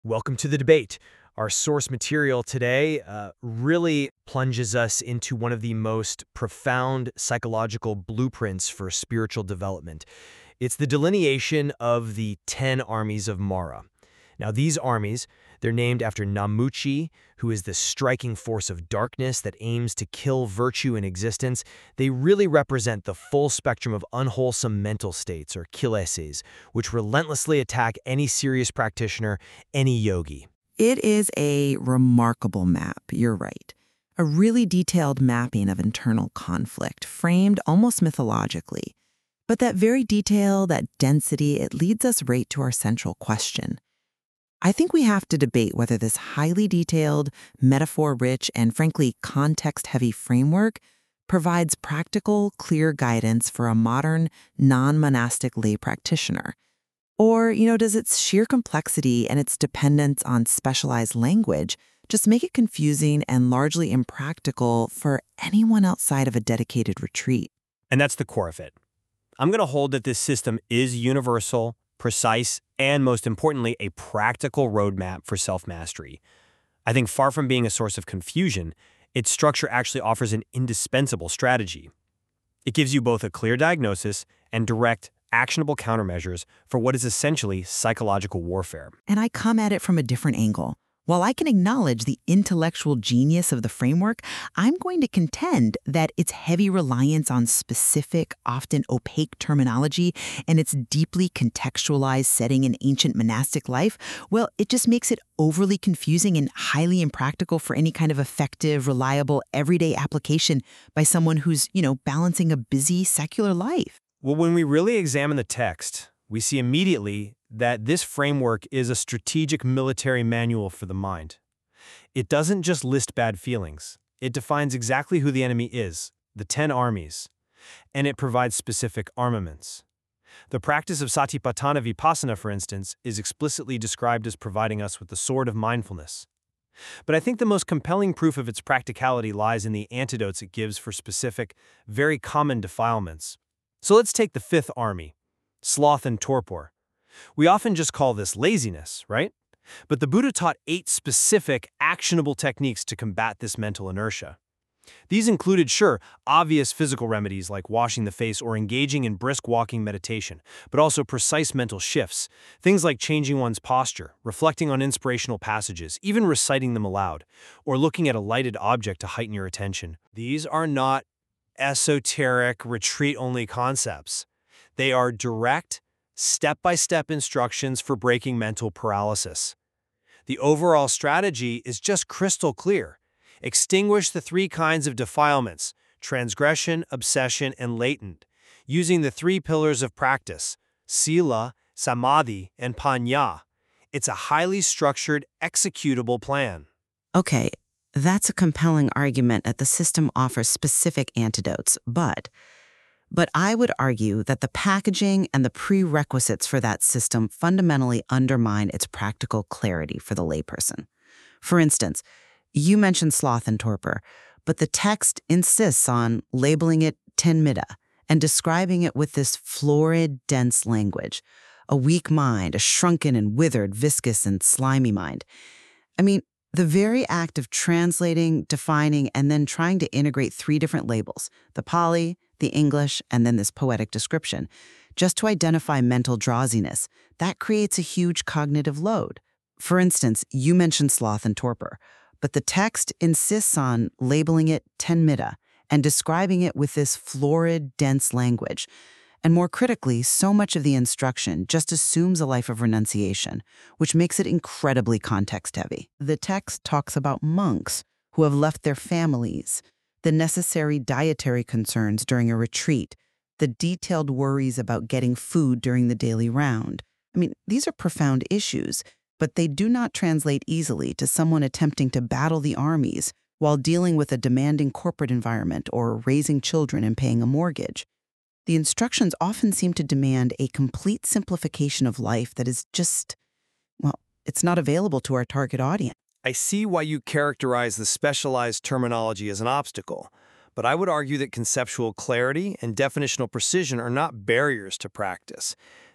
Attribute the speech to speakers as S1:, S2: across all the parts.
S1: Welcome to the debate. Our source material today really plunges us into one of the most profound psychological blueprints for spiritual development. It's the delineation of the 10 armies of Mara. Now, these armies, they're named after Namuchi, who is the striking force of darkness that aims to kill virtue in existence. They really represent the full spectrum of unwholesome mental states, or kilesas, which relentlessly attack any serious practitioner, any yogi.
S2: It is a remarkable map, you're right. A really detailed mapping of internal conflict, framed almost mythologically. But that very detail, that density, it leads us right to our central question. I think we have to debate whether this highly detailed, metaphor-rich, and frankly context-heavy framework provides practical, clear guidance for a modern, non-monastic lay practitioner. Or, does its sheer complexity and its dependence on specialized language just make it confusing and largely impractical for anyone outside of a dedicated retreat?
S1: And that's the core of it. I'm going to hold that this system is universal, precise, and most importantly, a practical roadmap for self-mastery. I think far from being a source of confusion, its structure actually offers an indispensable strategy. It gives you both a clear diagnosis and direct, actionable countermeasures for what is essentially psychological warfare.
S2: And I come at it from a different angle. While I can acknowledge the intellectual genius of the framework, I'm going to contend that its heavy reliance on specific, often opaque terminology and its deeply contextualized setting in ancient monastic life, well, it just makes it overly confusing and highly impractical for any kind of effective, reliable, everyday application by someone who's, balancing a busy secular life.
S1: Well, when we really examine the text, we see immediately that this framework is a strategic military manual for the mind. It doesn't just list bad feelings. It defines exactly who the enemy is, the 10 armies, and it provides specific armaments. The practice of Satipatthana Vipassana, for instance, is explicitly described as providing us with the sword of mindfulness. But I think the most compelling proof of its practicality lies in the antidotes it gives for specific, very common defilements. So let's take the 5th army, sloth and torpor. We often just call this laziness, right? But the Buddha taught 8 specific, actionable techniques to combat this mental inertia. These included, sure, obvious physical remedies like washing the face or engaging in brisk walking meditation, but also precise mental shifts, things like changing one's posture, reflecting on inspirational passages, even reciting them aloud, or looking at a lighted object to heighten your attention. These are not esoteric, retreat-only concepts. They are direct, step-by-step instructions for breaking mental paralysis. The overall strategy is just crystal clear. Extinguish the 3 kinds of defilements, transgression, obsession, and latent, using the 3 pillars of practice, sila, samadhi, and panya. It's a highly structured, executable plan.
S2: Okay, that's a compelling argument that the system offers specific antidotes, but I would argue that the packaging and the prerequisites for that system fundamentally undermine its practical clarity for the layperson. For instance, you mentioned sloth and torpor, but the text insists on labeling it tinmidda and describing it with this florid, dense language. A weak mind, a shrunken and withered, viscous and slimy mind. I mean, the very act of translating, defining, and then trying to integrate 3 different labels, the Pali, the English, and then this poetic description, just to identify mental drowsiness, that creates a huge cognitive load. For instance, you mentioned sloth and torpor, but the text insists on labeling it tinmidda and describing it with this florid, dense language. And more critically, so much of the instruction just assumes a life of renunciation, which makes it incredibly context-heavy. The text talks about monks who have left their families, the necessary dietary concerns during a retreat, the detailed worries about getting food during the daily round. I mean, these are profound issues, but they do not translate easily to someone attempting to battle the armies while dealing with a demanding corporate environment or raising children and paying a mortgage. The instructions often seem to demand a complete simplification of life that is just, it's not available to our target audience.
S1: I see why you characterize the specialized terminology as an obstacle, but I would argue that conceptual clarity and definitional precision are not barriers to practice.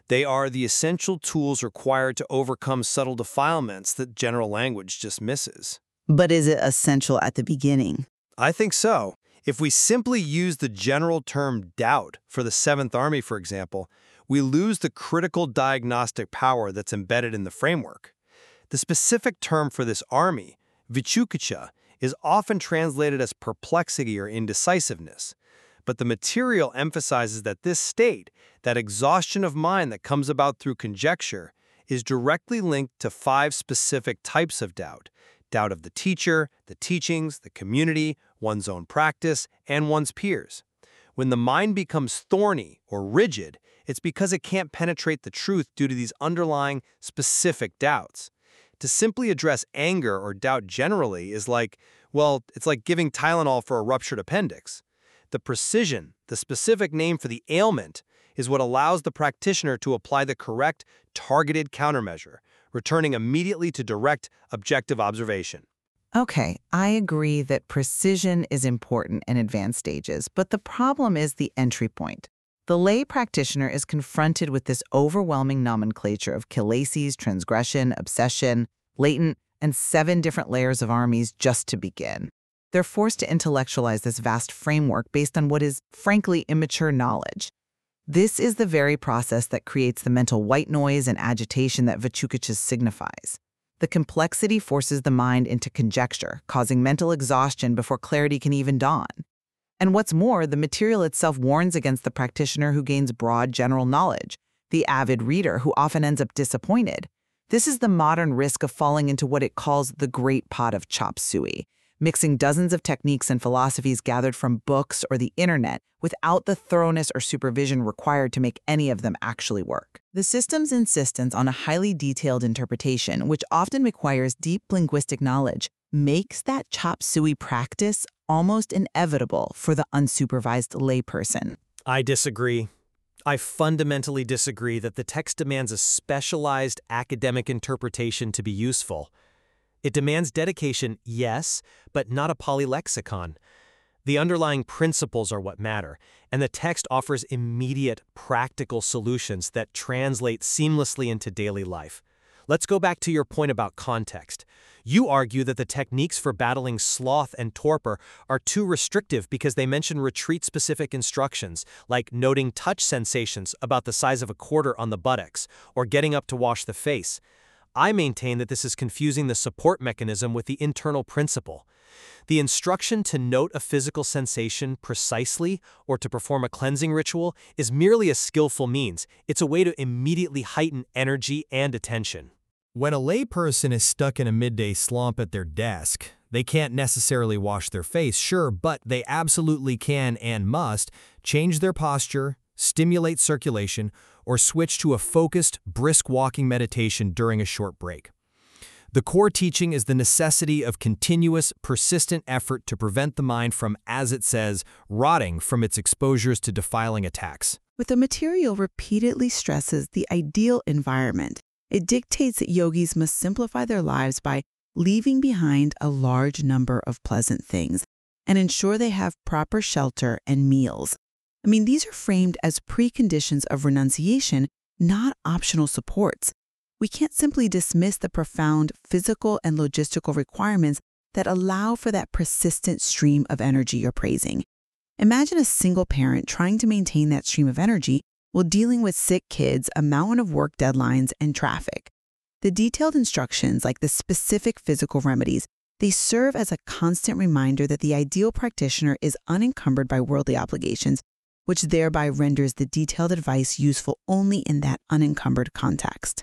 S1: They are the essential tools required to overcome subtle defilements that general language just misses.
S2: But is it essential at the beginning?
S1: I think so. If we simply use the general term doubt for the Seventh Army, for example, we lose the critical diagnostic power that's embedded in the framework. The specific term for this army, vichukicha, is often translated as perplexity or indecisiveness. But the material emphasizes that this state, that exhaustion of mind that comes about through conjecture, is directly linked to 5 specific types of doubt. Doubt of the teacher, the teachings, the community, one's own practice, and one's peers. When the mind becomes thorny or rigid, it's because it can't penetrate the truth due to these underlying, specific doubts. To simply address anger or doubt generally is like, well, it's like giving Tylenol for a ruptured appendix. The precision, the specific name for the ailment, is what allows the practitioner to apply the correct, targeted countermeasure, returning immediately to direct, objective observation.
S3: Okay, I agree that precision is important in advanced stages, but the problem is the entry point. The lay practitioner is confronted with this overwhelming nomenclature of kilesas, transgression, obsession, latent, and 7 different layers of armies just to begin. They're forced to intellectualize this vast framework based on what is, frankly, immature knowledge. This is the very process that creates the mental white noise and agitation that Vichukicha signifies. The complexity forces the mind into conjecture, causing mental exhaustion before clarity can even dawn. And what's more, the material itself warns against the practitioner who gains broad general knowledge, the avid reader who often ends up disappointed. This is the modern risk of falling into what it calls the great pot of chop suey, mixing dozens of techniques and philosophies gathered from books or the internet without the thoroughness or supervision required to make any of them actually work. The system's insistence on a highly detailed interpretation, which often requires deep linguistic knowledge, makes that chop suey practice almost inevitable for the unsupervised layperson.
S1: I disagree. I fundamentally disagree that the text demands a specialized academic interpretation to be useful. It demands dedication, yes, but not a polylexicon. The underlying principles are what matter, and the text offers immediate, practical solutions that translate seamlessly into daily life. Let's go back to your point about context. You argue that the techniques for battling sloth and torpor are too restrictive because they mention retreat-specific instructions, like noting touch sensations about the size of a quarter on the buttocks, or getting up to wash the face. I maintain that this is confusing the support mechanism with the internal principle. The instruction to note a physical sensation precisely or to perform a cleansing ritual is merely a skillful means. It's a way to immediately heighten energy and attention. When a layperson is stuck in a midday slump at their desk, they can't necessarily wash their face, sure, but they absolutely can and must change their posture, stimulate circulation, or switch to a focused, brisk walking meditation during a short break. The core teaching is the necessity of continuous, persistent effort to prevent the mind from, as it says, rotting from its exposures to defiling attacks.
S2: But the material repeatedly stresses the ideal environment. It dictates that yogis must simplify their lives by leaving behind a large number of pleasant things and ensure they have proper shelter and meals. I mean, these are framed as preconditions of renunciation, not optional supports. We can't simply dismiss the profound physical and logistical requirements that allow for that persistent stream of energy you're praising. Imagine a single parent trying to maintain that stream of energy while dealing with sick kids, a mountain of work deadlines, and traffic. The detailed instructions, like the specific physical remedies, they serve as a constant reminder that the ideal practitioner is unencumbered by worldly obligations, which thereby renders the detailed advice useful only in that unencumbered context.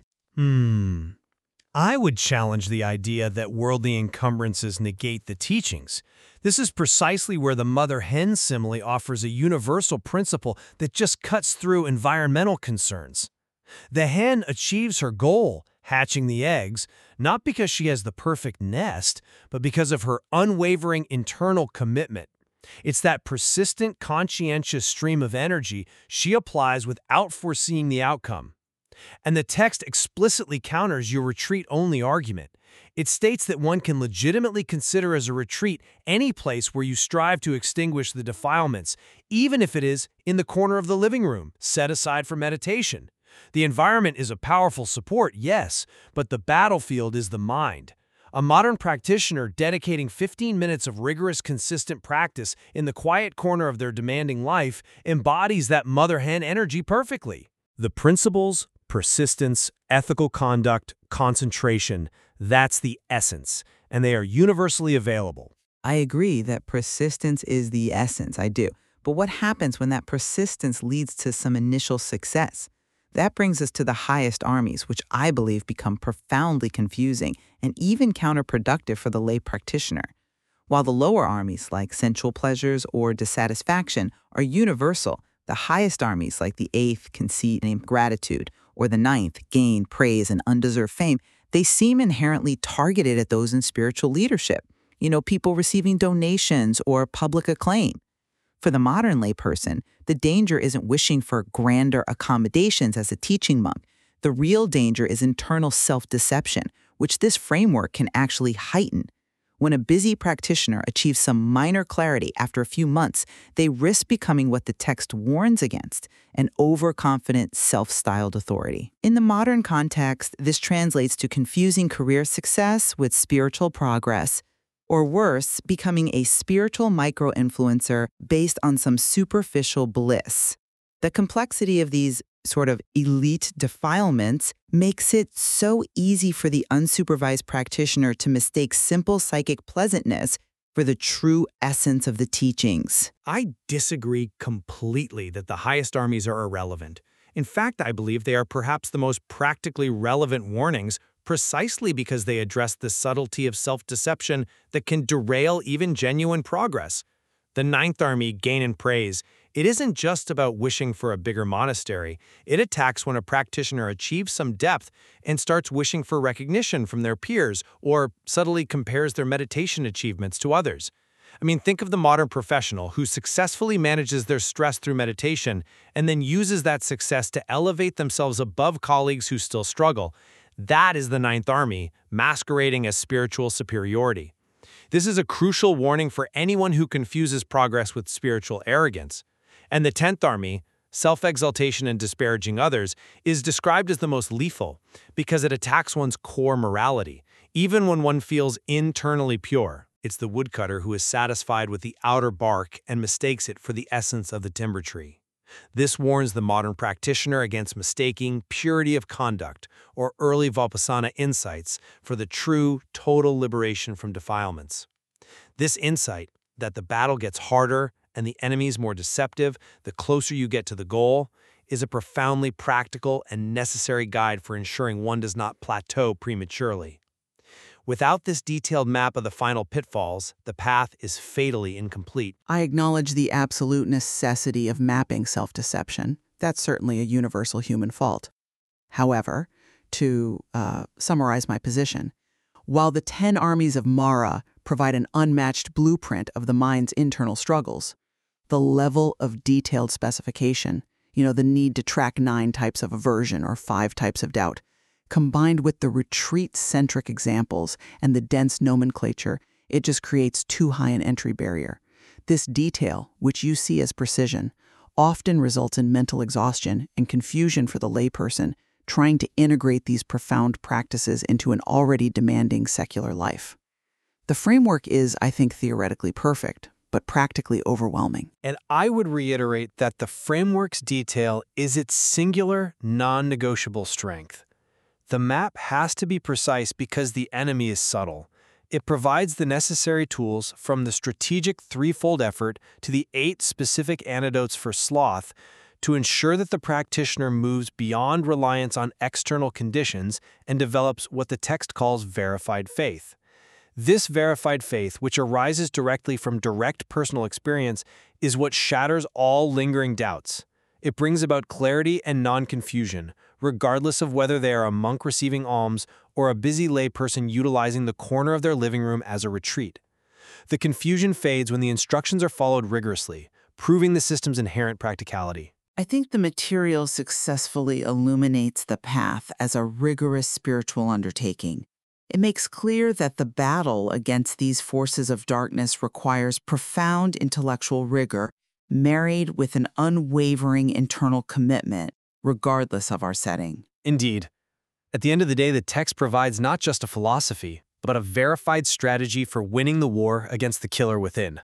S1: I would challenge the idea that worldly encumbrances negate the teachings. This is precisely where the mother-hen simile offers a universal principle that just cuts through environmental concerns. The hen achieves her goal, hatching the eggs, not because she has the perfect nest, but because of her unwavering internal commitment. It's that persistent, conscientious stream of energy she applies without foreseeing the outcome. And the text explicitly counters your retreat-only argument. It states that one can legitimately consider as a retreat any place where you strive to extinguish the defilements, even if it is in the corner of the living room, set aside for meditation. The environment is a powerful support, yes, but the battlefield is the mind. A modern practitioner dedicating 15 minutes of rigorous, consistent practice in the quiet corner of their demanding life embodies that mother-hen energy perfectly. The principles, persistence, ethical conduct, concentration, that's the essence, and they are universally available.
S3: I agree that persistence is the essence, I do. But what happens when that persistence leads to some initial success? That brings us to the highest armies, which I believe become profoundly confusing and even counterproductive for the lay practitioner. While the lower armies, like sensual pleasures or dissatisfaction, are universal, the highest armies, like the 8th, conceit and gratitude, or the 9th, gain, praise, and undeserved fame, they seem inherently targeted at those in spiritual leadership. People receiving donations or public acclaim. For the modern layperson, the danger isn't wishing for grander accommodations as a teaching monk. The real danger is internal self-deception, which this framework can actually heighten. When a busy practitioner achieves some minor clarity after a few months, they risk becoming what the text warns against, an overconfident, self-styled authority. In the modern context, this translates to confusing career success with spiritual progress, or worse, becoming a spiritual micro-influencer based on some superficial bliss. The complexity of these sort of elite defilements makes it so easy for the unsupervised practitioner to mistake simple psychic pleasantness for the true essence of the teachings.
S1: I disagree completely that the highest armies are irrelevant. In fact, I believe they are perhaps the most practically relevant warnings precisely because they address the subtlety of self-deception that can derail even genuine progress. The Ninth Army, Gain and Praise, it isn't just about wishing for a bigger monastery. It attacks when a practitioner achieves some depth and starts wishing for recognition from their peers or subtly compares their meditation achievements to others. Think of the modern professional who successfully manages their stress through meditation and then uses that success to elevate themselves above colleagues who still struggle. That is the Ninth Army, masquerading as spiritual superiority. This is a crucial warning for anyone who confuses progress with spiritual arrogance. And the 10th Army, self-exaltation and disparaging others, is described as the most lethal because it attacks one's core morality, even when one feels internally pure. It's the woodcutter who is satisfied with the outer bark and mistakes it for the essence of the timber tree. This warns the modern practitioner against mistaking purity of conduct or early Vipassana insights for the true, total liberation from defilements. This insight, that the battle gets harder and the enemies more deceptive the closer you get to the goal, is a profoundly practical and necessary guide for ensuring one does not plateau prematurely. Without this detailed map of the final pitfalls, the path is fatally incomplete.
S2: I acknowledge the absolute necessity of mapping self-deception. That's certainly a universal human fault. However, to summarize my position, while the 10 armies of Mara provide an unmatched blueprint of the mind's internal struggles, the level of detailed specification, the need to track 9 types of aversion or 5 types of doubt, combined with the retreat-centric examples and the dense nomenclature, it just creates too high an entry barrier. This detail, which you see as precision, often results in mental exhaustion and confusion for the layperson trying to integrate these profound practices into an already demanding secular life. The framework is, I think, theoretically perfect, but practically overwhelming.
S1: And I would reiterate that the framework's detail is its singular, non-negotiable strength. The map has to be precise because the enemy is subtle. It provides the necessary tools from the strategic threefold effort to the 8 specific antidotes for sloth to ensure that the practitioner moves beyond reliance on external conditions and develops what the text calls verified faith. This verified faith, which arises directly from direct personal experience, is what shatters all lingering doubts. It brings about clarity and non-confusion, regardless of whether they are a monk receiving alms or a busy layperson utilizing the corner of their living room as a retreat. The confusion fades when the instructions are followed rigorously, proving the system's inherent practicality.
S2: I think the material successfully illuminates the path as a rigorous spiritual undertaking. It makes clear that the battle against these forces of darkness requires profound intellectual rigor, married with an unwavering internal commitment,
S3: regardless of our setting.
S1: Indeed. At the end of the day, the text provides not just a philosophy, but a verified strategy for winning the war against the killer within.